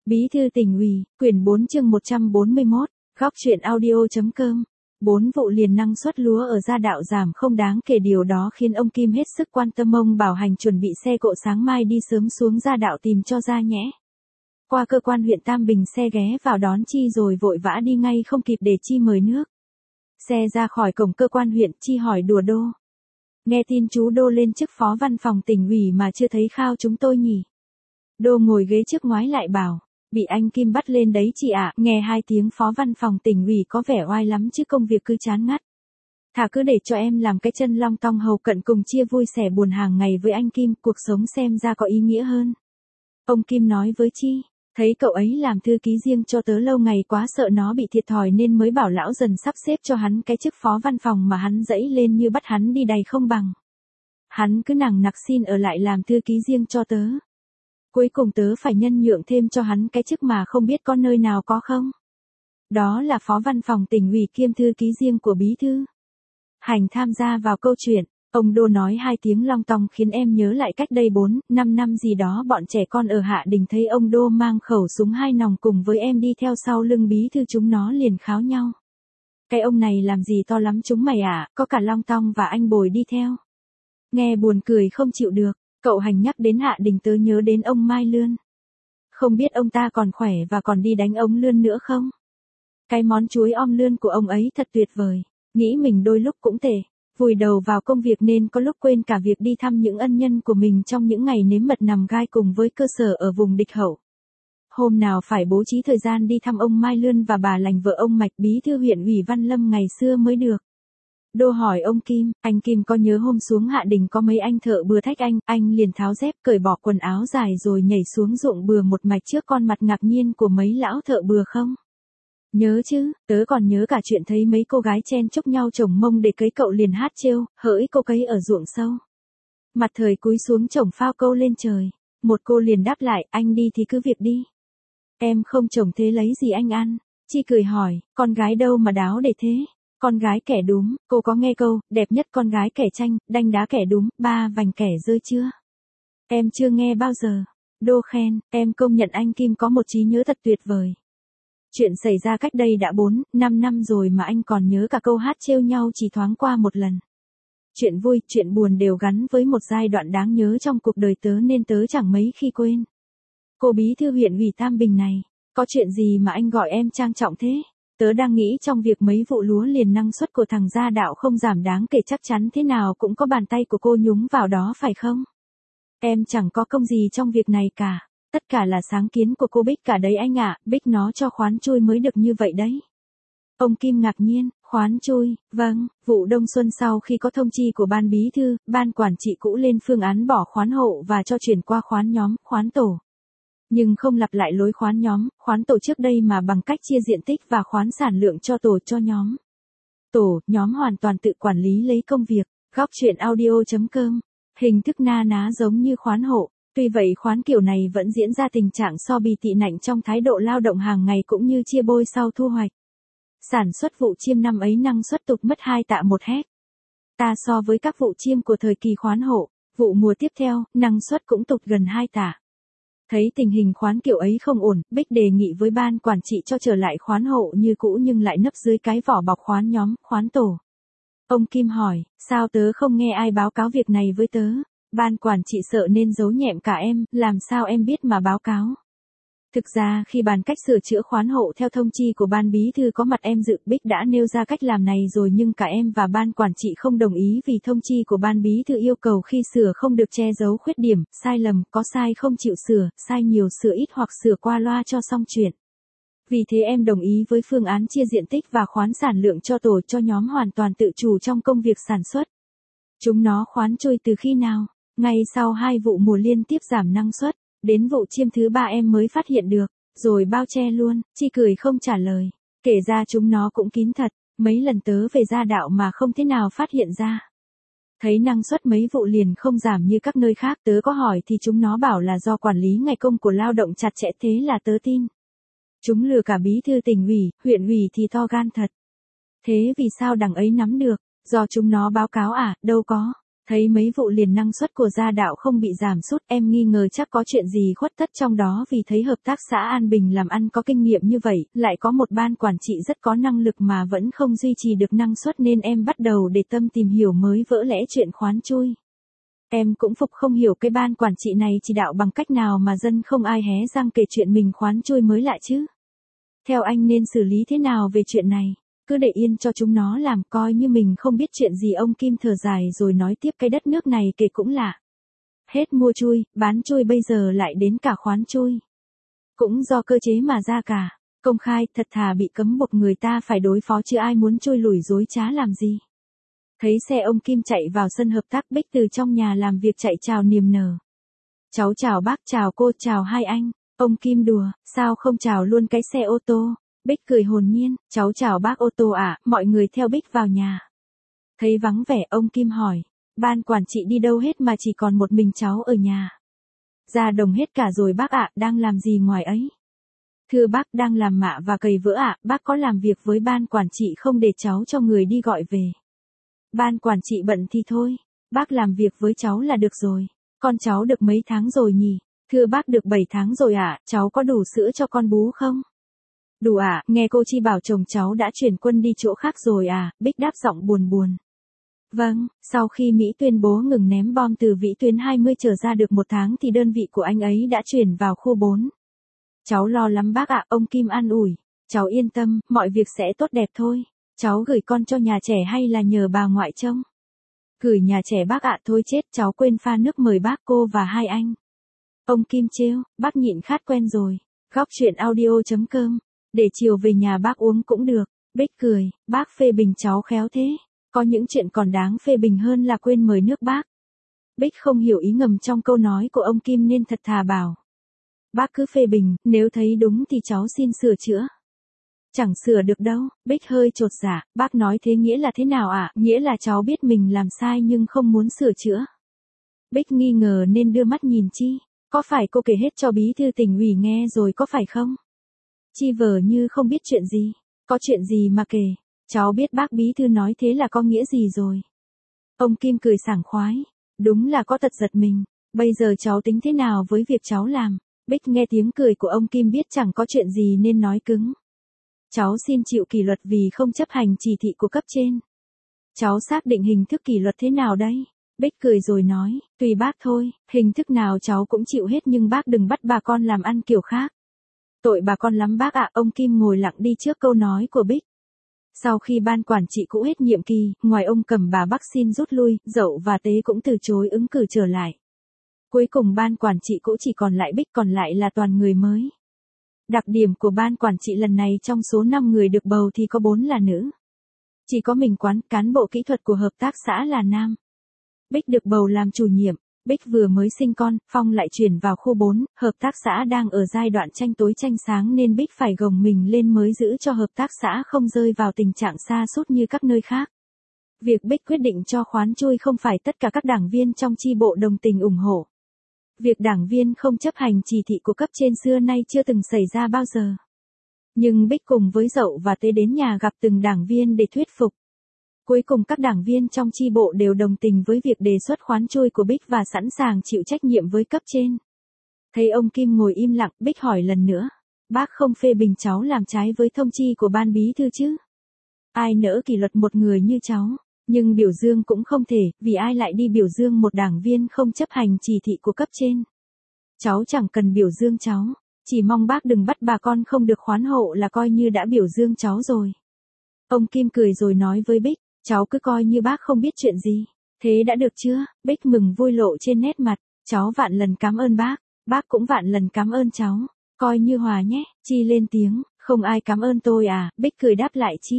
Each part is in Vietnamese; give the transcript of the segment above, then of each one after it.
Bí thư tỉnh ủy, quyển 4 chương 141, góc truyện audio.com. 4 vụ liền năng suất lúa ở Gia Đạo giảm không đáng kể, điều đó khiến ông Kim hết sức quan tâm. Ông bảo hành chuẩn bị xe cộ sáng mai đi sớm xuống Gia Đạo tìm cho ra nhẽ. Qua cơ quan huyện Tam Bình xe ghé vào đón Chi rồi vội vã đi ngay không kịp để Chi mời nước. Xe ra khỏi cổng cơ quan huyện, Chi hỏi đùa Đô. Nghe tin chú Đô lên chức phó văn phòng tỉnh ủy mà chưa thấy khao chúng tôi nhỉ? Đô ngồi ghế trước ngoái lại bảo. Bị anh Kim bắt lên đấy chị ạ. Nghe hai tiếng phó văn phòng tỉnh ủy có vẻ oai lắm chứ công việc cứ chán ngắt. Thà cứ để cho em làm cái chân long tong hầu cận cùng chia vui sẻ buồn hàng ngày với anh Kim, cuộc sống xem ra có ý nghĩa hơn. Ông Kim nói với Chi, thấy cậu ấy làm thư ký riêng cho tớ lâu ngày quá sợ nó bị thiệt thòi nên mới bảo lão dần sắp xếp cho hắn cái chức phó văn phòng mà hắn dẫy lên như bắt hắn đi đầy không bằng. Hắn cứ nằng nặc xin ở lại làm thư ký riêng cho tớ. Cuối cùng tớ phải nhân nhượng thêm cho hắn cái chức mà không biết có nơi nào có không. Đó là phó văn phòng tỉnh ủy kiêm thư ký riêng của bí thư. Hành tham gia vào câu chuyện, ông Đô nói hai tiếng long tong khiến em nhớ lại cách đây 4-5 năm gì đó bọn trẻ con ở Hạ Đình thấy ông Đô mang khẩu súng 2 nòng cùng với em đi theo sau lưng bí thư, chúng nó liền kháo nhau. Cái ông này làm gì to lắm chúng mày à, có cả long tong và anh Bồi đi theo. Nghe buồn cười không chịu được. Cậu Hành nhắc đến Hạ Đình tớ nhớ đến ông Mai Lươn. Không biết ông ta còn khỏe và còn đi đánh ông Lươn nữa không? Cái món chuối om lươn của ông ấy thật tuyệt vời. Nghĩ mình đôi lúc cũng tệ, vùi đầu vào công việc nên có lúc quên cả việc đi thăm những ân nhân của mình trong những ngày nếm mật nằm gai cùng với cơ sở ở vùng địch hậu. Hôm nào phải bố trí thời gian đi thăm ông Mai Lươn và bà Lành vợ ông Mạch bí thư huyện ủy Văn Lâm ngày xưa mới được. Đô hỏi ông Kim, anh Kim có nhớ hôm xuống Hạ Đình có mấy anh thợ bừa thách anh liền tháo dép cởi bỏ quần áo dài rồi nhảy xuống ruộng bừa một mạch trước con mặt ngạc nhiên của mấy lão thợ bừa không? Nhớ chứ, tớ còn nhớ cả chuyện thấy mấy cô gái chen chúc nhau chồng mông để cấy cậu liền hát trêu, hỡi cô cấy ở ruộng sâu. Mặt thời cúi xuống chồng phao câu lên trời, một cô liền đáp lại, anh đi thì cứ việc đi. Em không chồng thế lấy gì anh ăn? Chi cười hỏi, con gái đâu mà đáo để thế? Con gái kẻ đúng, cô có nghe câu, đẹp nhất con gái kẻ tranh, đanh đá kẻ đúng, ba vành kẻ rơi chưa? Em chưa nghe bao giờ. Đô khen, em công nhận anh Kim có một trí nhớ thật tuyệt vời. Chuyện xảy ra cách đây đã 4-5 năm rồi mà anh còn nhớ cả câu hát trêu nhau chỉ thoáng qua một lần. Chuyện vui, chuyện buồn đều gắn với một giai đoạn đáng nhớ trong cuộc đời tớ nên tớ chẳng mấy khi quên. Cô bí thư huyện ủy Tam Bình này, có chuyện gì mà anh gọi em trang trọng thế? Tớ đang nghĩ trong việc mấy vụ lúa liền năng suất của thằng Gia Đạo không giảm đáng kể chắc chắn thế nào cũng có bàn tay của cô nhúng vào đó phải không? Em chẳng có công gì trong việc này cả. Tất cả là sáng kiến của cô Bích cả đấy anh ạ, Bích nó cho khoán chui mới được như vậy đấy. Ông Kim ngạc nhiên, khoán chui, vâng, vụ đông xuân sau khi có thông chi của ban bí thư, ban quản trị cũ lên phương án bỏ khoán hộ và cho chuyển qua khoán nhóm, khoán tổ. Nhưng không lặp lại lối khoán nhóm, khoán tổ trước đây mà bằng cách chia diện tích và khoán sản lượng cho tổ cho nhóm. Tổ, nhóm hoàn toàn tự quản lý lấy công việc, góc truyện audio.com. Hình thức na ná giống như khoán hộ, tuy vậy khoán kiểu này vẫn diễn ra tình trạng so bì tị nạnh trong thái độ lao động hàng ngày cũng như chia bôi sau thu hoạch. Sản xuất vụ chiêm năm ấy năng suất tụt mất 2 tạ 1 héc. Ta so với các vụ chiêm của thời kỳ khoán hộ, vụ mùa tiếp theo, năng suất cũng tụt gần 2 tạ. Thấy tình hình khoán kiểu ấy không ổn, Bích đề nghị với ban quản trị cho trở lại khoán hộ như cũ nhưng lại nấp dưới cái vỏ bọc khoán nhóm, khoán tổ. Ông Kim hỏi, sao tớ không nghe ai báo cáo việc này với tớ? Ban quản trị sợ nên giấu nhẹm cả em, làm sao em biết mà báo cáo? Thực ra khi bàn cách sửa chữa khoán hộ theo thông chi của ban bí thư có mặt em dự, Bích đã nêu ra cách làm này rồi nhưng cả em và ban quản trị không đồng ý vì thông chi của ban bí thư yêu cầu khi sửa không được che giấu khuyết điểm, sai lầm, có sai không chịu sửa, sai nhiều sửa ít hoặc sửa qua loa cho xong chuyện. Vì thế em đồng ý với phương án chia diện tích và khoán sản lượng cho tổ cho nhóm hoàn toàn tự chủ trong công việc sản xuất. Chúng nó khoán chui từ khi nào? Ngay sau 2 vụ mùa liên tiếp giảm năng suất, đến vụ chiêm thứ 3 em mới phát hiện được, rồi bao che luôn. Chi cười không trả lời. Kể ra chúng nó cũng kín thật, mấy lần tớ về Gia Đạo mà không thế nào phát hiện ra. Thấy năng suất mấy vụ liền không giảm như các nơi khác, tớ có hỏi thì chúng nó bảo là do quản lý ngày công của lao động chặt chẽ, thế là tớ tin. Chúng lừa cả bí thư tỉnh ủy, huyện ủy thì to gan thật. Thế vì sao đằng ấy nắm được? Do chúng nó báo cáo à? Đâu có. Thấy mấy vụ liền năng suất của gia đạo không bị giảm sút, em nghi ngờ chắc có chuyện gì khuất tất trong đó, vì thấy hợp tác xã An Bình làm ăn có kinh nghiệm như vậy, lại có một ban quản trị rất có năng lực mà vẫn không duy trì được năng suất, nên em bắt đầu để tâm tìm hiểu, mới vỡ lẽ chuyện khoán chui. Em cũng phục không hiểu cái ban quản trị này chỉ đạo bằng cách nào mà dân không ai hé răng kể chuyện mình khoán chui mới lạ chứ. Theo anh nên xử lý thế nào về chuyện này? Cứ để yên cho chúng nó làm, coi như mình không biết chuyện gì. Ông Kim thở dài rồi nói tiếp, cái đất nước này kể cũng lạ. Hết mua chui, bán chui, bây giờ lại đến cả khoán chui. Cũng do cơ chế mà ra cả. Công khai, thật thà bị cấm buộc người ta phải đối phó, chứ ai muốn chui lủi dối trá làm gì. Thấy xe ông Kim chạy vào sân hợp tác, Bích từ trong nhà làm việc chạy chào niềm nở. Cháu chào bác, chào cô, chào hai anh. Ông Kim đùa, sao không chào luôn cái xe ô tô? Bích cười hồn nhiên, cháu chào bác ô tô ạ. Mọi người theo Bích vào nhà. Thấy vắng vẻ, ông Kim hỏi, ban quản trị đi đâu hết mà chỉ còn một mình cháu ở nhà? Ra đồng hết cả rồi bác ạ. Đang làm gì ngoài ấy? Thưa bác, đang làm mạ và cày vữa ạ. Bác có làm việc với ban quản trị không, để cháu cho người đi gọi về? Ban quản trị bận thì thôi, bác làm việc với cháu là được rồi. Con cháu được mấy tháng rồi nhỉ? Thưa bác, được 7 tháng rồi ạ. Cháu có đủ sữa cho con bú không? Đủ ạ. Nghe cô Chi bảo chồng cháu đã chuyển quân đi chỗ khác rồi à? Bích đáp giọng buồn buồn. Vâng, sau khi Mỹ tuyên bố ngừng ném bom từ vĩ tuyến 20 trở ra được 1 tháng thì đơn vị của anh ấy đã chuyển vào khu 4. Cháu lo lắm bác ạ. Ông Kim an ủi. Cháu yên tâm, mọi việc sẽ tốt đẹp thôi. Cháu gửi con cho nhà trẻ hay là nhờ bà ngoại trông? Gửi nhà trẻ bác ạ. Thôi chết, cháu quên pha nước mời bác, cô và hai anh. Ông Kim trêu, bác nhịn khát quen rồi. Góc chuyện audio.com. Để chiều về nhà bác uống cũng được. Bích cười, bác phê bình cháu khéo thế. Có những chuyện còn đáng phê bình hơn là quên mời nước bác. Bích không hiểu ý ngầm trong câu nói của ông Kim nên thật thà bảo. Bác cứ phê bình, nếu thấy đúng thì cháu xin sửa chữa. Chẳng sửa được đâu. Bích hơi chột dạ, bác nói thế nghĩa là thế nào ạ? Nghĩa là cháu biết mình làm sai nhưng không muốn sửa chữa. Bích nghi ngờ nên đưa mắt nhìn Chi. Có phải cô kể hết cho bí thư tỉnh ủy nghe rồi có phải không? Chi vờ như không biết chuyện gì. Có chuyện gì mà kể? Cháu biết bác bí thư nói thế là có nghĩa gì rồi. Ông Kim cười sảng khoái. Đúng là có tật giật mình. Bây giờ cháu tính thế nào với việc cháu làm? Bích nghe tiếng cười của ông Kim biết chẳng có chuyện gì nên nói cứng. Cháu xin chịu kỷ luật vì không chấp hành chỉ thị của cấp trên. Cháu xác định hình thức kỷ luật thế nào đây? Bích cười rồi nói, tùy bác thôi, hình thức nào cháu cũng chịu hết, nhưng bác đừng bắt bà con làm ăn kiểu khác. Tội bà con lắm bác ạ. Ông Kim ngồi lặng đi trước câu nói của Bích. Sau khi ban quản trị cũ hết nhiệm kỳ, ngoài ông Cẩm, bà Bắc xin rút lui, Dậu và Tế cũng từ chối ứng cử trở lại. Cuối cùng ban quản trị cũ chỉ còn lại Bích, còn lại là toàn người mới. Đặc điểm của ban quản trị lần này, trong số 5 người được bầu thì có 4 là nữ. Chỉ có mình cán bộ kỹ thuật của hợp tác xã là nam. Bích được bầu làm chủ nhiệm. Bích vừa mới sinh con, Phong lại chuyển vào khu 4, hợp tác xã đang ở giai đoạn tranh tối tranh sáng nên Bích phải gồng mình lên mới giữ cho hợp tác xã không rơi vào tình trạng sa sút như các nơi khác. Việc Bích quyết định cho khoán chui không phải tất cả các đảng viên trong chi bộ đồng tình ủng hộ. Việc đảng viên không chấp hành chỉ thị của cấp trên xưa nay chưa từng xảy ra bao giờ. Nhưng Bích cùng với Dậu và Tế đến nhà gặp từng đảng viên để thuyết phục. Cuối cùng các đảng viên trong chi bộ đều đồng tình với việc đề xuất khoán chui của Bích và sẵn sàng chịu trách nhiệm với cấp trên. Thấy ông Kim ngồi im lặng, Bích hỏi lần nữa. Bác không phê bình cháu làm trái với thông chi của ban bí thư chứ? Ai nỡ kỷ luật một người như cháu, nhưng biểu dương cũng không thể, vì ai lại đi biểu dương một đảng viên không chấp hành chỉ thị của cấp trên. Cháu chẳng cần biểu dương cháu, chỉ mong bác đừng bắt bà con không được khoán hộ là coi như đã biểu dương cháu rồi. Ông Kim cười rồi nói với Bích, cháu cứ coi như bác không biết chuyện gì. Thế đã được chưa? Bích mừng vui lộ trên nét mặt. Cháu vạn lần cảm ơn bác cũng vạn lần cảm ơn cháu. Coi như hòa nhé. Chi lên tiếng, không ai cảm ơn tôi à? Bích cười đáp lại Chi.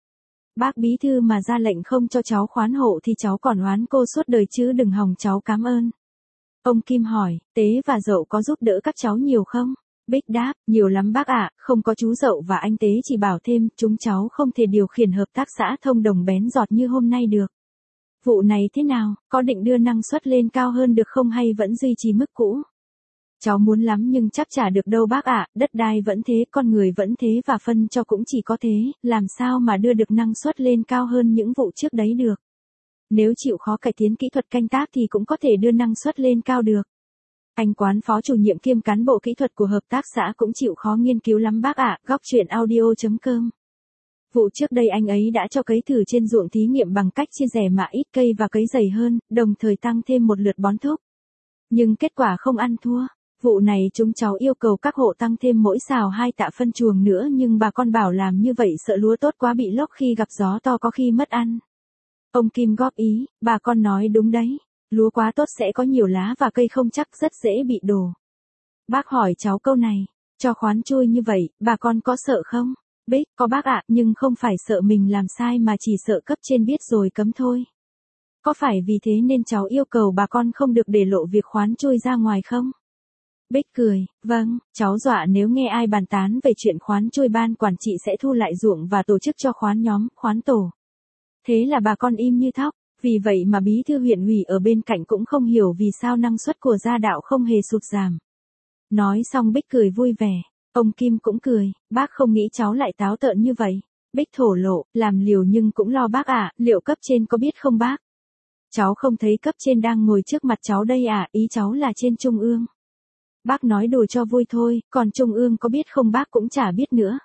Bác bí thư mà ra lệnh không cho cháu khoán hộ thì cháu còn oán cô suốt đời chứ đừng hòng cháu cảm ơn. Ông Kim hỏi, Tế và Dậu có giúp đỡ các cháu nhiều không? Bích đáp, nhiều lắm bác ạ. Không có chú Dậu và anh Tế chỉ bảo thêm, chúng cháu không thể điều khiển hợp tác xã thông đồng bén giọt như hôm nay được. Vụ này thế nào, có định đưa năng suất lên cao hơn được không hay vẫn duy trì mức cũ? Cháu muốn lắm nhưng chắc chả được đâu bác ạ. Đất đai vẫn thế, con người vẫn thế và phân cho cũng chỉ có thế, làm sao mà đưa được năng suất lên cao hơn những vụ trước đấy được. Nếu chịu khó cải tiến kỹ thuật canh tác thì cũng có thể đưa năng suất lên cao được. Anh Quán phó chủ nhiệm kiêm cán bộ kỹ thuật của hợp tác xã cũng chịu khó nghiên cứu lắm bác ạ. Góc chuyện audio.com. Vụ trước đây anh ấy đã cho cấy thử trên ruộng thí nghiệm bằng cách chia rẽ mạ ít cây và cấy dày hơn, đồng thời tăng thêm một lượt bón thúc. Nhưng kết quả không ăn thua. Vụ này chúng cháu yêu cầu các hộ tăng thêm mỗi sào 2 tạ phân chuồng nữa, nhưng bà con bảo làm như vậy sợ lúa tốt quá bị lốc khi gặp gió to có khi mất ăn. Ông Kim góp ý, bà con nói đúng đấy. Lúa quá tốt sẽ có nhiều lá và cây không chắc rất dễ bị đổ. Bác hỏi cháu câu này, cho khoán chui như vậy, bà con có sợ không? Bích, có bác ạ, nhưng không phải sợ mình làm sai mà chỉ sợ cấp trên biết rồi cấm thôi. Có phải vì thế nên cháu yêu cầu bà con không được để lộ việc khoán chui ra ngoài không? Bích cười, vâng, cháu dọa nếu nghe ai bàn tán về chuyện khoán chui ban quản trị sẽ thu lại ruộng và tổ chức cho khoán nhóm, khoán tổ. Thế là bà con im như thóc, vì vậy mà bí thư huyện ủy ở bên cạnh cũng không hiểu vì sao năng suất của gia đạo không hề sụt giảm. Nói xong Bích cười vui vẻ, ông Kim cũng cười, bác không nghĩ cháu lại táo tợn như vậy. Bích thổ lộ, làm liều nhưng cũng lo bác ạ, liệu cấp trên có biết không bác? Cháu không thấy cấp trên đang ngồi trước mặt cháu đây à, ý cháu là trên trung ương. Bác nói đùa cho vui thôi, còn trung ương có biết không bác cũng chả biết nữa.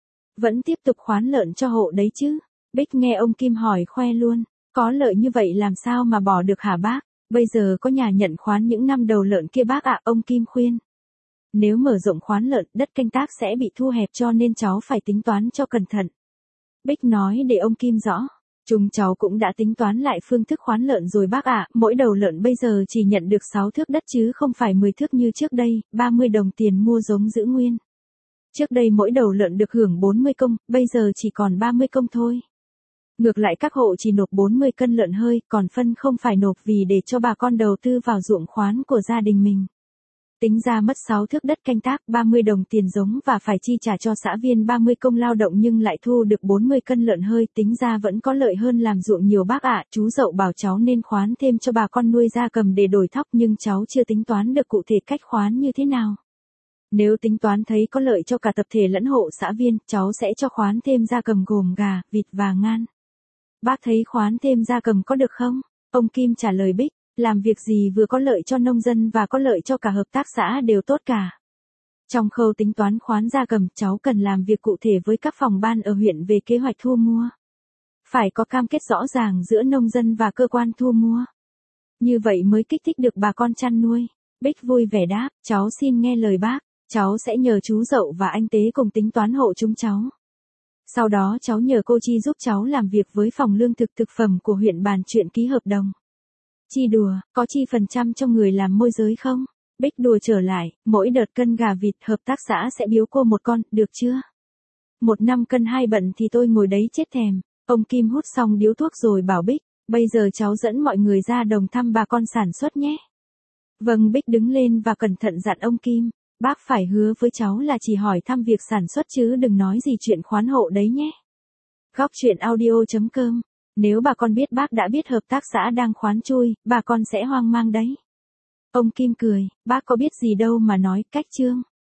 Vẫn tiếp tục khoán lợn cho hộ đấy chứ. Bích nghe ông Kim hỏi khoe luôn, có lợi như vậy làm sao mà bỏ được hả bác? Bây giờ có nhà nhận khoán những năm đầu lợn kia bác ạ, ông Kim khuyên. Nếu mở rộng khoán lợn, đất canh tác sẽ bị thu hẹp cho nên cháu phải tính toán cho cẩn thận. Bích nói để ông Kim rõ. Chúng cháu cũng đã tính toán lại phương thức khoán lợn rồi bác ạ, mỗi đầu lợn bây giờ chỉ nhận được 6 thước đất chứ không phải 10 thước như trước đây, 30 đồng tiền mua giống giữ nguyên. Trước đây mỗi đầu lợn được hưởng 40 công, bây giờ chỉ còn 30 công thôi. Ngược lại các hộ chỉ nộp 40 cân lợn hơi, còn phân không phải nộp vì để cho bà con đầu tư vào ruộng khoán của gia đình mình. Tính ra mất 6 thước đất canh tác, 30 đồng tiền giống và phải chi trả cho xã viên 30 công lao động nhưng lại thu được 40 cân lợn hơi, tính ra vẫn có lợi hơn làm ruộng nhiều bác ạ. Chú Dậu bảo cháu nên khoán thêm cho bà con nuôi gia cầm để đổi thóc nhưng cháu chưa tính toán được cụ thể cách khoán như thế nào. Nếu tính toán thấy có lợi cho cả tập thể lẫn hộ xã viên, cháu sẽ cho khoán thêm gia cầm gồm gà, vịt và ngan. Bác thấy khoán thêm gia cầm có được không? Ông Kim trả lời Bích, làm việc gì vừa có lợi cho nông dân và có lợi cho cả hợp tác xã đều tốt cả. Trong khâu tính toán khoán gia cầm, cháu cần làm việc cụ thể với các phòng ban ở huyện về kế hoạch thu mua. Phải có cam kết rõ ràng giữa nông dân và cơ quan thu mua. Như vậy mới kích thích được bà con chăn nuôi. Bích vui vẻ đáp, cháu xin nghe lời bác, cháu sẽ nhờ chú Dậu và anh Tế cùng tính toán hộ chúng cháu. Sau đó cháu nhờ cô Chi giúp cháu làm việc với phòng lương thực thực phẩm của huyện bàn chuyện ký hợp đồng. Chi đùa, có chi phần trăm cho người làm môi giới không? Bích đùa trở lại, mỗi đợt cân gà vịt hợp tác xã sẽ biếu cô một con, được chưa? 1 năm cân 2 bận thì tôi ngồi đấy chết thèm. Ông Kim hút xong điếu thuốc rồi bảo Bích, bây giờ cháu dẫn mọi người ra đồng thăm bà con sản xuất nhé. Vâng, Bích đứng lên và cẩn thận dặn ông Kim, bác phải hứa với cháu là chỉ hỏi thăm việc sản xuất chứ đừng nói gì chuyện khoán hộ đấy nhé. Góc chuyện audio.com. Nếu bà con biết bác đã biết hợp tác xã đang khoán chui, bà con sẽ hoang mang đấy. Ông Kim cười, bác có biết gì đâu mà nói, cách chương.